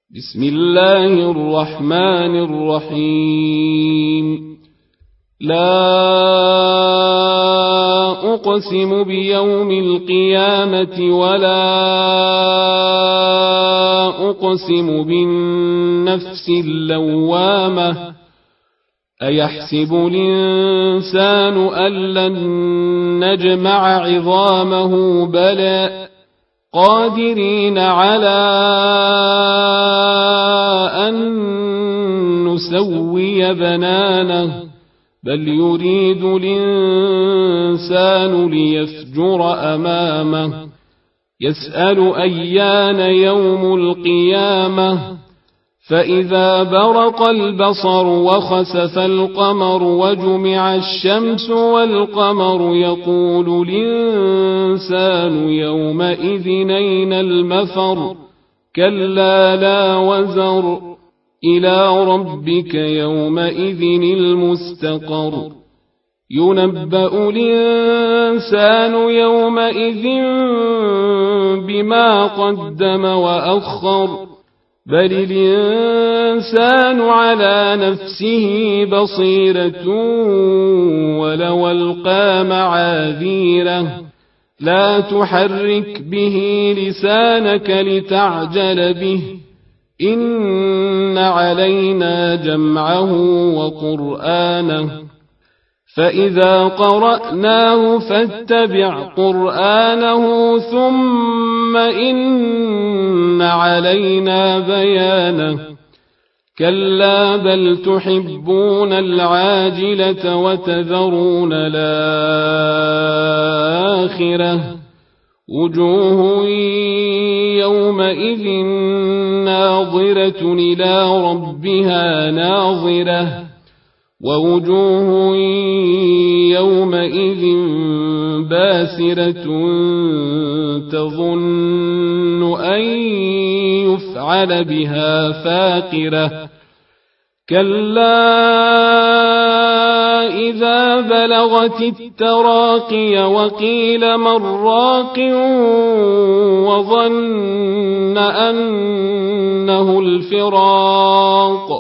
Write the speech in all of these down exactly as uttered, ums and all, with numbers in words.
بسم الله الرحمن الرحيم. لا أقسم بيوم القيامة ولا أقسم بالنفس اللوامة أيحسب الإنسان أن لن نجمع عظامه بلى قادرين على أن نسوي بنانه بل يريد الإنسان ليفجر أمامه يسأل أيان يوم القيامة فإذا برق البصر وخسف القمر وجمع الشمس والقمر يقول الإنسان يومئذ أين المفر كلا لا وزر إلى ربك يومئذ المستقر ينبأ الإنسان يومئذ بما قدم وأخر بل الإنسان على نفسه بصيرة ولو ألقى معاذيره لا تحرك به لسانك لتعجل به إن علينا جمعه وقرآنه فإذا قرأناه فاتبع قرآنه ثم إن علينا بيانه كلا بل تحبون العاجلة وتذرون الآخرة وجوه يومئذ ناظرة إلى ربها ناظرة ووجوه يومئذ باسرة تظن أن يفعل بها فاقرة كلا إذا بلغت التراقي وقيل من راق وظن أنه الفراق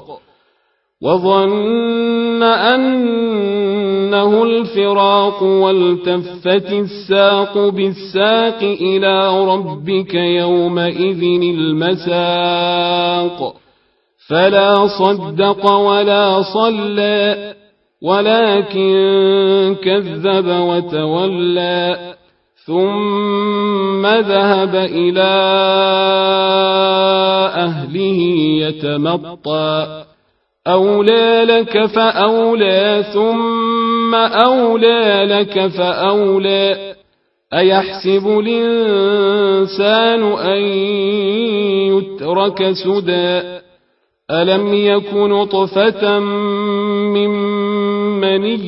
وظن أنه الفراق والتفت الساق بالساق إلى ربك يومئذ المساق فلا صدق ولا صلى ولكن كذب وتولى ثم ذهب إلى أهله يتمطى أولى لك فأولى ثم أولى لك فأولى أيحسب الإنسان أن يترك سدى ألم يكن نطفة من مني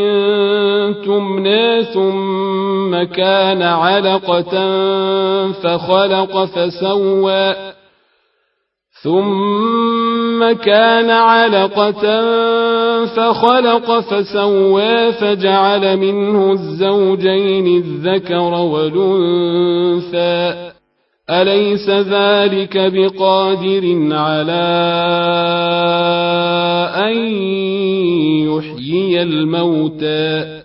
تمنى ثم كان علقة فخلق فسوى ثم كان علقة فخلق فسوى فجعل منه الزوجين الذكر والأنثى أليس ذلك بقادر على أن يحيي الموتى